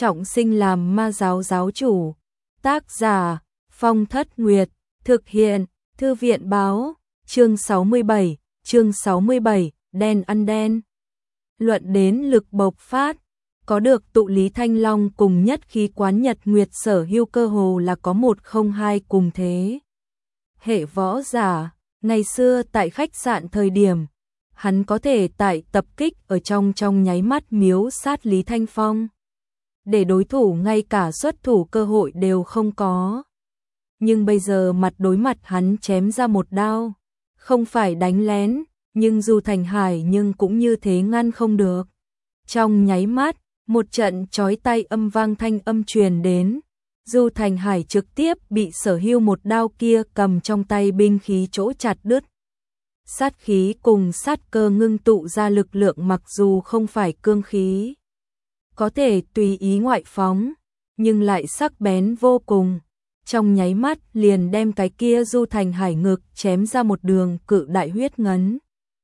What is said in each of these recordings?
trọng sinh làm ma giáo giáo chủ. Tác giả Phong Thất Nguyệt, thực hiện Thư viện Báo, chương 67, đen ăn đen. Luận đến lực bộc phát, có được tụ Lý Thanh Long cùng nhất khí quán Nhật Nguyệt Sở Hưu cơ hồ là có một không hai cùng thế. Hệ võ giả, ngày xưa tại khách sạn thời điểm, hắn có thể tại tập kích ở trong nháy mắt miếu sát Lý Thanh Phong. Để đối thủ ngay cả xuất thủ cơ hội đều không có. Nhưng bây giờ mặt đối mặt hắn chém ra một đao, không phải đánh lén, nhưng Du Thành Hải nhưng cũng như thế ngăn không được. Trong nháy mắt, một trận chói tai âm vang thanh âm truyền đến, Du Thành Hải trực tiếp bị Sở Hưu một đao kia cầm trong tay binh khí chỗ chặt đứt. Sát khí cùng sát cơ ngưng tụ ra lực lượng mặc dù không phải cương khí, có thể tùy ý ngoại phóng, nhưng lại sắc bén vô cùng. Trong nháy mắt liền đem cái kia Du Thành Hải ngực chém ra một đường cự đại huyết ngấn.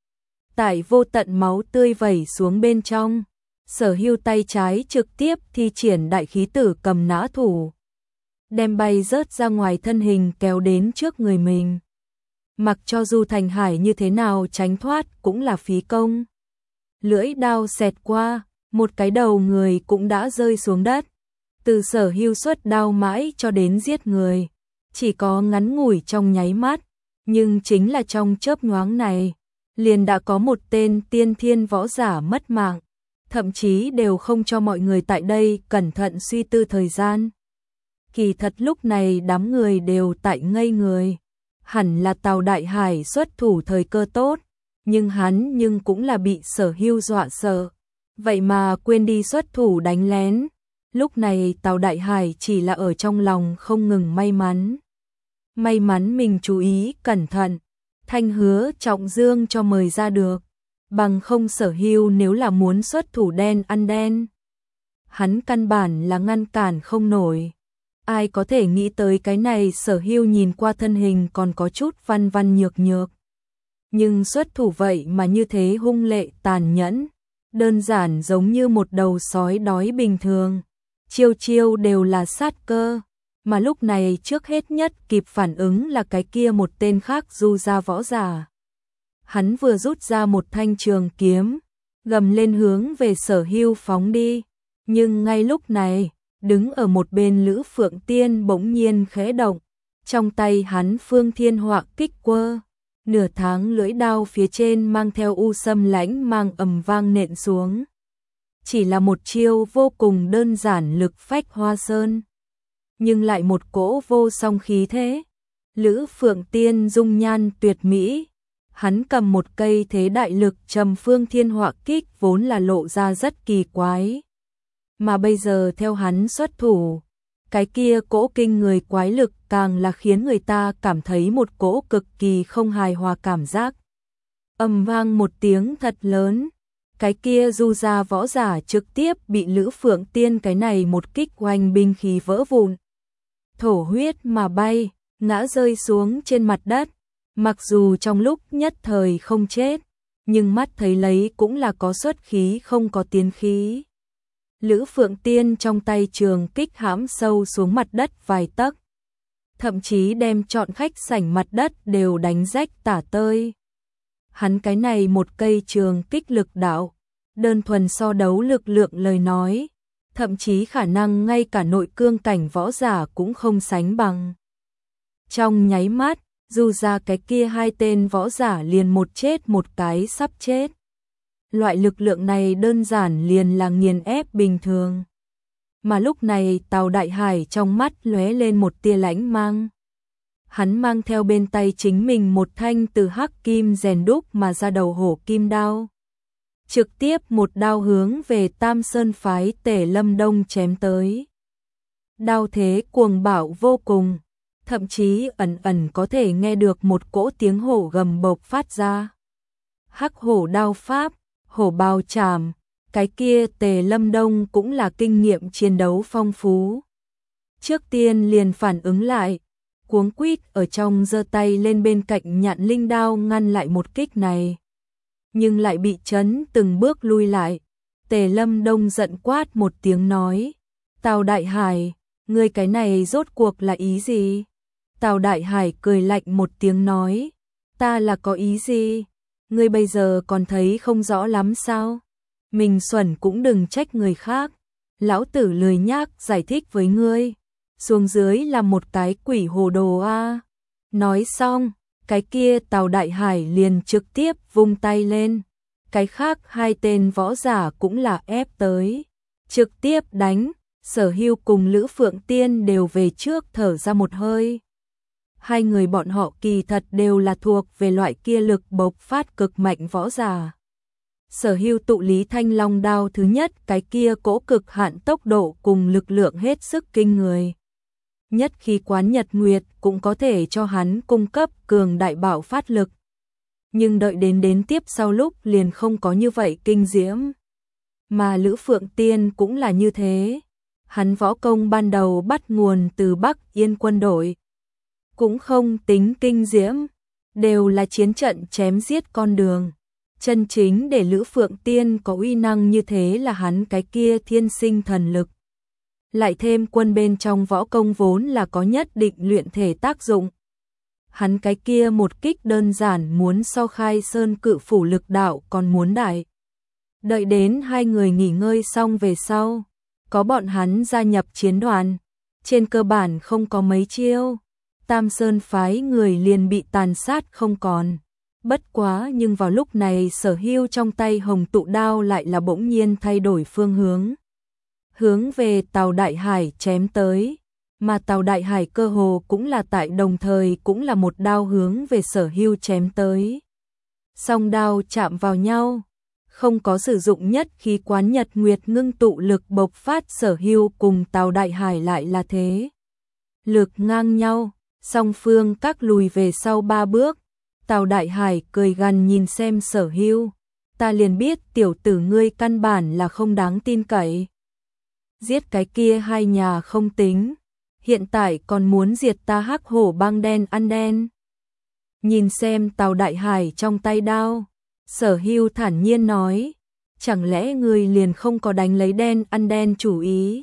Tại vô tận máu tươi vẩy xuống bên trong, Sở Hưu tay trái trực tiếp thi triển đại khí tử cầm nã thủ, đem bay rớt ra ngoài thân hình kéo đến trước người mình. Mặc cho Du Thành Hải như thế nào tránh thoát cũng là phí công. Lưỡi đao xẹt qua, một cái đầu người cũng đã rơi xuống đất. Từ Sở Hưu xuất đao mãi cho đến giết người, chỉ có ngắn ngủi trong nháy mắt, nhưng chính là trong chớp nhoáng này, liền đã có một tên tiên thiên võ giả mất mạng, thậm chí đều không cho mọi người tại đây cẩn thận suy tư thời gian. Kỳ thật lúc này đám người đều tại ngây người, hẳn là Tào Đại Hải xuất thủ thời cơ tốt, nhưng hắn cũng là bị Sở Hưu dọa sợ, vậy mà quên đi xuất thủ đánh lén. Lúc này Tào Đại Hải chỉ là ở trong lòng không ngừng may mắn. May mắn mình chú ý cẩn thận, Thanh Hứa Trọng Dương cho mời ra được, bằng không Sở Hưu nếu là muốn xuất thủ đen ăn đen, hắn căn bản là ngăn cản không nổi. Ai có thể nghĩ tới cái này Sở Hưu nhìn qua thân hình còn có chút văn văn nhược nhược, nhưng xuất thủ vậy mà như thế hung lệ tàn nhẫn, đơn giản giống như một đầu sói đói bình thường. Chiêu chiêu đều là sát cơ, mà lúc này trước hết nhất kịp phản ứng là cái kia một tên khác Du gia võ giả. Hắn vừa rút ra một thanh trường kiếm, gầm lên hướng về Sở Hưu phóng đi, nhưng ngay lúc này, đứng ở một bên Lữ Phượng Tiên bỗng nhiên khẽ động, trong tay hắn Phương Thiên Họa kích quơ, nửa tháng lưỡi đao phía trên mang theo u sâm lãnh mang ầm vang nện xuống. Chỉ là một chiêu vô cùng đơn giản lực phách hoa sơn, nhưng lại một cỗ vô song khí thế. Lữ Phượng Tiên dung nhan tuyệt mỹ, hắn cầm một cây thế đại lực trầm Phương Thiên Họa kích vốn là lộ ra rất kỳ quái, mà bây giờ theo hắn xuất thủ, cái kia cỗ kinh người quái lực càng là khiến người ta cảm thấy một cỗ cực kỳ không hài hòa cảm giác. Ầm vang một tiếng thật lớn, cái kia Du gia võ giả trực tiếp bị Lữ Phượng Tiên cái này một kích oanh binh khí vỡ vụn, thổ huyết mà bay, ngã rơi xuống trên mặt đất. Mặc dù trong lúc nhất thời không chết, nhưng mắt thấy lấy cũng là có xuất khí không có tiến khí. Lữ Phượng Tiên trong tay trường kích hãm sâu xuống mặt đất vài tấc, thậm chí đem trọn khách sảnh mặt đất đều đánh rách tả tơi. Hắn cái này một cây trường kích lực đạo, đơn thuần so đấu lực lượng lời nói, thậm chí khả năng ngay cả nội cương cảnh võ giả cũng không sánh bằng. Trong nháy mắt, dù ra cái kia hai tên võ giả liền một chết một cái sắp chết. Loại lực lượng này đơn giản liền là nghiền ép bình thường. Mà lúc này Tào Đại Hải trong mắt lóe lên một tia lãnh mang. Hắn mang theo bên tay chính mình một thanh từ hắc kim rèn đúc mà ra đầu hổ kim đao. Trực tiếp một đao hướng về Tam Sơn phái Tể Lâm Đông chém tới. Đao thế cuồng bạo vô cùng, thậm chí ẩn ẩn có thể nghe được một cỗ tiếng hổ gầm bộc phát ra. Hắc hổ đao pháp, hổ bào chạm, cái kia Tề Lâm Đông cũng là kinh nghiệm chiến đấu phong phú. Trước tiên liền phản ứng lại, cuống quýt ở trong giơ tay lên bên cạnh nhạn linh đao ngăn lại một kích này. Nhưng lại bị chấn từng bước lui lại. Tề Lâm Đông giận quát một tiếng nói, Tào Đại Hải, ngươi cái này rốt cuộc là ý gì? Tào Đại Hải cười lạnh một tiếng nói, ta là có ý gì? Ngươi bây giờ còn thấy không rõ lắm sao? Mình xuẩn cũng đừng trách người khác. Lão tử lười nhác giải thích với ngươi. Xuống dưới là một cái quỷ hồ đồ a. Nói xong, cái kia Tào Đại Hải liền trực tiếp vung tay lên. Cái khác hai tên võ giả cũng là ép tới. Trực tiếp đánh, Sở Hưu cùng Lữ Phượng Tiên đều về trước thở ra một hơi. Hai người bọn họ kỳ thật đều là thuộc về loại kia lực bộc phát cực mạnh võ giả. Sở Hưu tụ Lý Thanh Long đao thứ nhất, cái kia cỗ cực hạn tốc độ cùng lực lượng hết sức kinh người. Nhất khí quán nhật nguyệt cũng có thể cho hắn cung cấp cường đại bạo phát lực. Nhưng đợi đến tiếp sau lúc liền không có như vậy kinh diễm. Mà Lữ Phượng Tiên cũng là như thế. Hắn võ công ban đầu bắt nguồn từ Bắc Yên quân đội. Cũng không tính kinh diễm, đều là chiến trận chém giết con đường. Chân chính để Lữ Phượng Tiên có uy năng như thế là hắn cái kia thiên sinh thần lực. Lại thêm quân bên trong võ công vốn là có nhất định luyện thể tác dụng. Hắn cái kia một kích đơn giản muốn so Khai Sơn Cự Phủ lực đạo còn muốn đại. Đợi đến hai người nghỉ ngơi xong về sau, có bọn hắn gia nhập chiến đoàn, trên cơ bản không có mấy chiêu, Tam Sơn phái người liền bị tàn sát không còn. Bất quá nhưng vào lúc này Sở Hưu trong tay hồng tụ đao lại là bỗng nhiên thay đổi phương hướng. Hướng về Tào Đại Hải chém tới, mà Tào Đại Hải cơ hồ cũng là tại đồng thời cũng là một đao hướng về Sở Hưu chém tới. Song đao chạm vào nhau, không có sử dụng nhất khí quán nhật nguyệt ngưng tụ lực bộc phát, Sở Hưu cùng Tào Đại Hải lại là thế. Lực ngang nhau, song phương các lùi về sau 3 bước. Tào Đại Hải cười gằn nhìn xem Sở Hưu, ta liền biết tiểu tử ngươi căn bản là không đáng tin cậy. Giết cái kia hai nhà không tính, hiện tại còn muốn diệt ta Hắc Hổ bang đen ăn đen. Nhìn xem Tào Đại Hải trong tay đao, Sở Hưu thản nhiên nói, chẳng lẽ ngươi liền không có đánh lấy đen ăn đen chủ ý?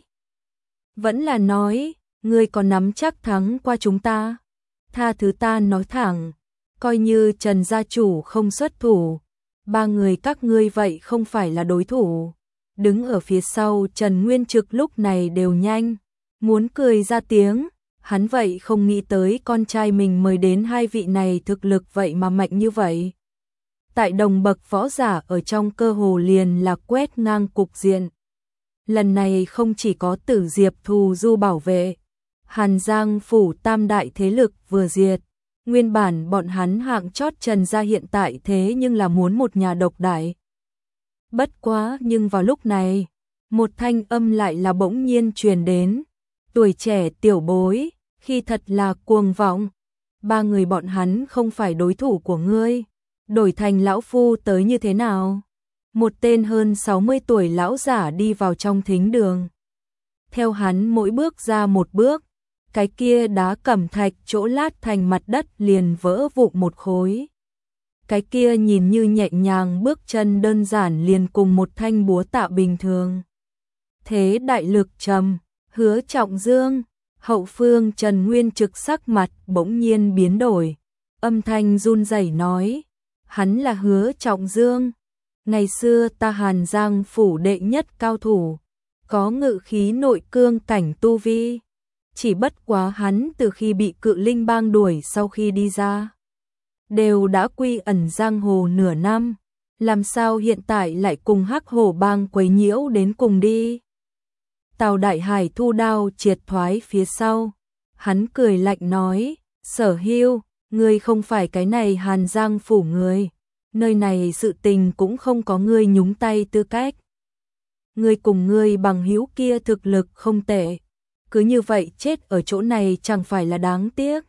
Vẫn là nói, ngươi còn nắm chắc thắng qua chúng ta? Tha thứ ta nói thẳng, coi như Trần gia chủ không xuất thủ, 3 người các ngươi vậy không phải là đối thủ. Đứng ở phía sau Trần Nguyên Trực lúc này đều nhanh muốn cười ra tiếng, hắn vậy không nghĩ tới con trai mình mời đến hai vị này thực lực vậy mà mạnh như vậy. Tại đồng bậc võ giả ở trong cơ hồ liền là quét ngang cục diện. Lần này không chỉ có Tử Diệp Thù Du bảo vệ, Hàn Giang phủ tam đại thế lực vừa diệt, nguyên bản bọn hắn hạng chót Trần gia hiện tại thế nhưng là muốn một nhà độc đại. Bất quá nhưng vào lúc này, một thanh âm lại là bỗng nhiên truyền đến, tuổi trẻ tiểu bối, khi thật là cuồng vọng, 3 người bọn hắn không phải đối thủ của ngươi, đổi thành lão phu tới như thế nào? Một tên hơn 60 tuổi lão giả đi vào trong thính đường. Theo hắn mỗi bước ra một bước, cái kia đá cẩm thạch chỗ lát thành mặt đất liền vỡ vụn một khối. Cái kia nhìn như nhẹ nhàng bước chân đơn giản liền cùng một thanh búa tạ bình thường. Thế đại lực trầm, Hứa Trọng Dương, hậu phương Trần Nguyên Trực sắc mặt bỗng nhiên biến đổi, âm thanh run rẩy nói, hắn là Hứa Trọng Dương, ngày xưa ta Hàn Giang phủ đệ nhất cao thủ, có ngự khí nội cương cảnh tu vi, chỉ bất quá hắn từ khi bị Cự Linh bang đuổi sau khi đi ra, đều đã quy ẩn giang hồ nửa năm, làm sao hiện tại lại cùng Hắc Hổ bang quấy nhiễu đến cùng đi. Tào Đại Hải thu đao triệt thoái phía sau, hắn cười lạnh nói, Sở Hưu, ngươi không phải cái này Hàn Giang phủ người, nơi này sự tình cũng không có ngươi nhúng tay tư cách. Ngươi cùng ngươi bằng hữu kia thực lực không tệ, cứ như vậy chết ở chỗ này chẳng phải là đáng tiếc.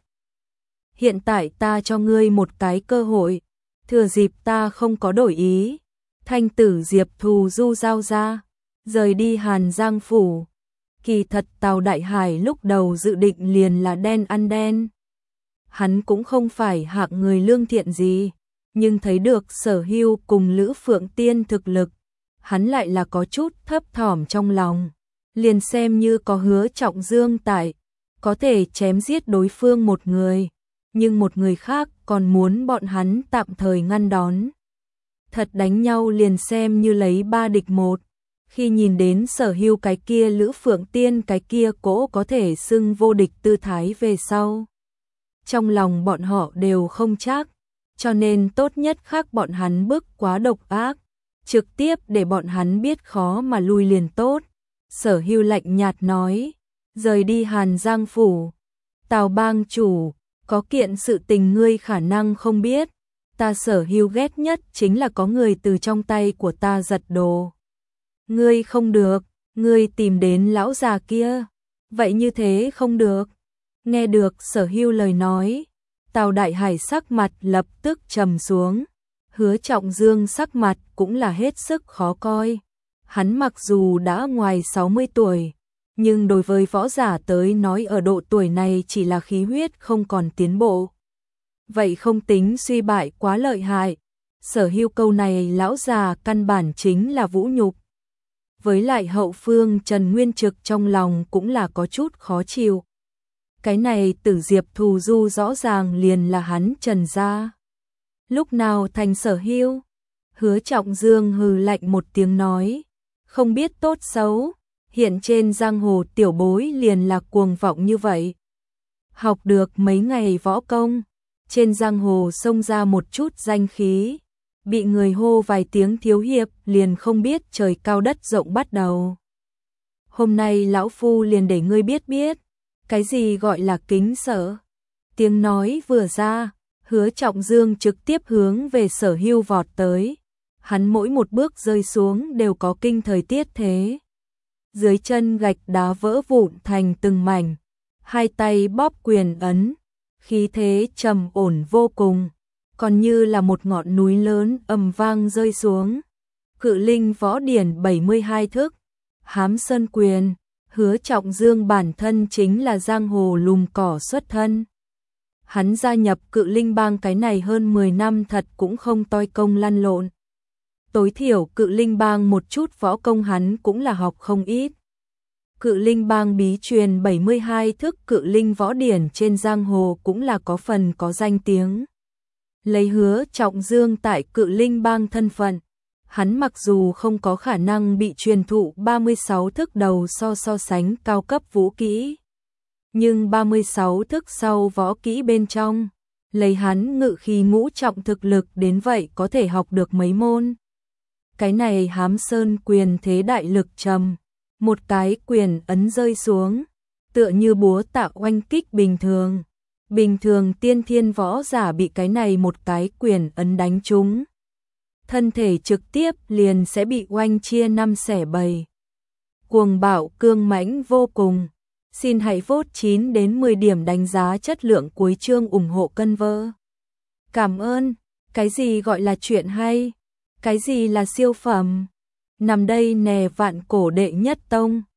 Hiện tại ta cho ngươi một cái cơ hội, thừa dịp ta không có đổi ý, thanh Tử Diệp Thù Du giao ra, rời đi Hàn Giang phủ. Kỳ thật Tào Đại Hải lúc đầu dự định liền là đen ăn đen. Hắn cũng không phải hạng người lương thiện gì, nhưng thấy được Sở Hưu cùng Lữ Phượng Tiên thực lực, hắn lại là có chút thấp thỏm trong lòng. liền xem như có Hứa Trọng Dương tại, có thể chém giết đối phương một người, nhưng một người khác còn muốn bọn hắn tạm thời ngăn đón. Thật đánh nhau liền xem như lấy 3 địch 1, khi nhìn đến Sở Hưu cái kia Lữ Phượng Tiên cái kia cỗ có thể xưng vô địch tư thái về sau. Trong lòng bọn họ đều không chắc, cho nên tốt nhất khác bọn hắn bức quá độc ác, trực tiếp để bọn hắn biết khó mà lui liền tốt. Sở Hưu lạnh nhạt nói, rời đi Hàn Giang Phủ. Tào bang chủ, có kiện sự tình ngươi khả năng không biết, ta Sở Hưu ghét nhất chính là có người từ trong tay của ta giật đồ. Ngươi không được, ngươi tìm đến lão già kia, vậy như thế không được. Nghe được Sở Hưu lời nói, Tào Đại Hải sắc mặt lập tức trầm xuống, Hứa Trọng Dương sắc mặt cũng là hết sức khó coi. Hắn mặc dù đã ngoài 60 tuổi, nhưng đối với võ giả tới nói ở độ tuổi này chỉ là khí huyết không còn tiến bộ. Vậy không tính suy bại quá lợi hại, Sở Hưu câu này lão già căn bản chính là vũ nhục. Với lại hậu phương Trần Nguyên Trực trong lòng cũng là có chút khó chịu. Cái này Tử Diệp thù du rõ ràng liền là hắn Trần gia. Lúc nào thành Sở Hưu? Hứa Trọng Dương hừ lạnh một tiếng nói, không biết tốt xấu, hiện trên giang hồ tiểu bối liền là cuồng vọng như vậy. Học được mấy ngày võ công, trên giang hồ xông ra một chút danh khí, bị người hô vài tiếng thiếu hiệp liền không biết trời cao đất rộng bắt đầu. Hôm nay lão phu liền để ngươi biết biết, cái gì gọi là kính sợ. Tiếng nói vừa ra, Hứa Trọng Dương trực tiếp hướng về Sở Hưu vọt tới. Hắn mỗi một bước rơi xuống đều có kinh thời tiết thế. Dưới chân gạch đá vỡ vụn thành từng mảnh, hai tay bóp quyền ấn, khí thế trầm ổn vô cùng, còn như là một ngọn núi lớn ầm vang rơi xuống. Cự linh võ điển 72 thức, Hám Sơn quyền. Hứa Trọng Dương bản thân chính là giang hồ lùm cỏ xuất thân. Hắn gia nhập Cự Linh Bang cái này hơn 10 năm thật cũng không toi công lăn lộn. Tối thiểu Cự Linh Bang một chút võ công hắn cũng là học không ít. Cự Linh Bang bí truyền 72 thức Cự Linh võ điển trên giang hồ cũng là có phần có danh tiếng. Lấy Hứa Trọng Dương tại Cự Linh Bang thân phận, hắn mặc dù không có khả năng bị truyền thụ 36 thức đầu so sánh cao cấp vũ kỹ, nhưng 36 thức sau võ kỹ bên trong, lấy hắn ngự khí ngũ trọng thực lực đến vậy có thể học được mấy môn. Cái này Hám Sơn quyền thế đại lực trầm, một cái quyền ấn rơi xuống, tựa như búa tạ oanh kích bình thường. Bình thường tiên thiên võ giả bị cái này một cái quyền ấn đánh trúng, thân thể trực tiếp liền sẽ bị oanh chia 5 xẻ 7. Cuồng bạo cương mãnh vô cùng. Xin hãy vote 9 đến 10 điểm đánh giá chất lượng cuối chương ủng hộ cân vơ. Cảm ơn. Cái gì gọi là chuyện hay? Cái gì là siêu phẩm? Nằm đây nè vạn cổ đệ nhất tông.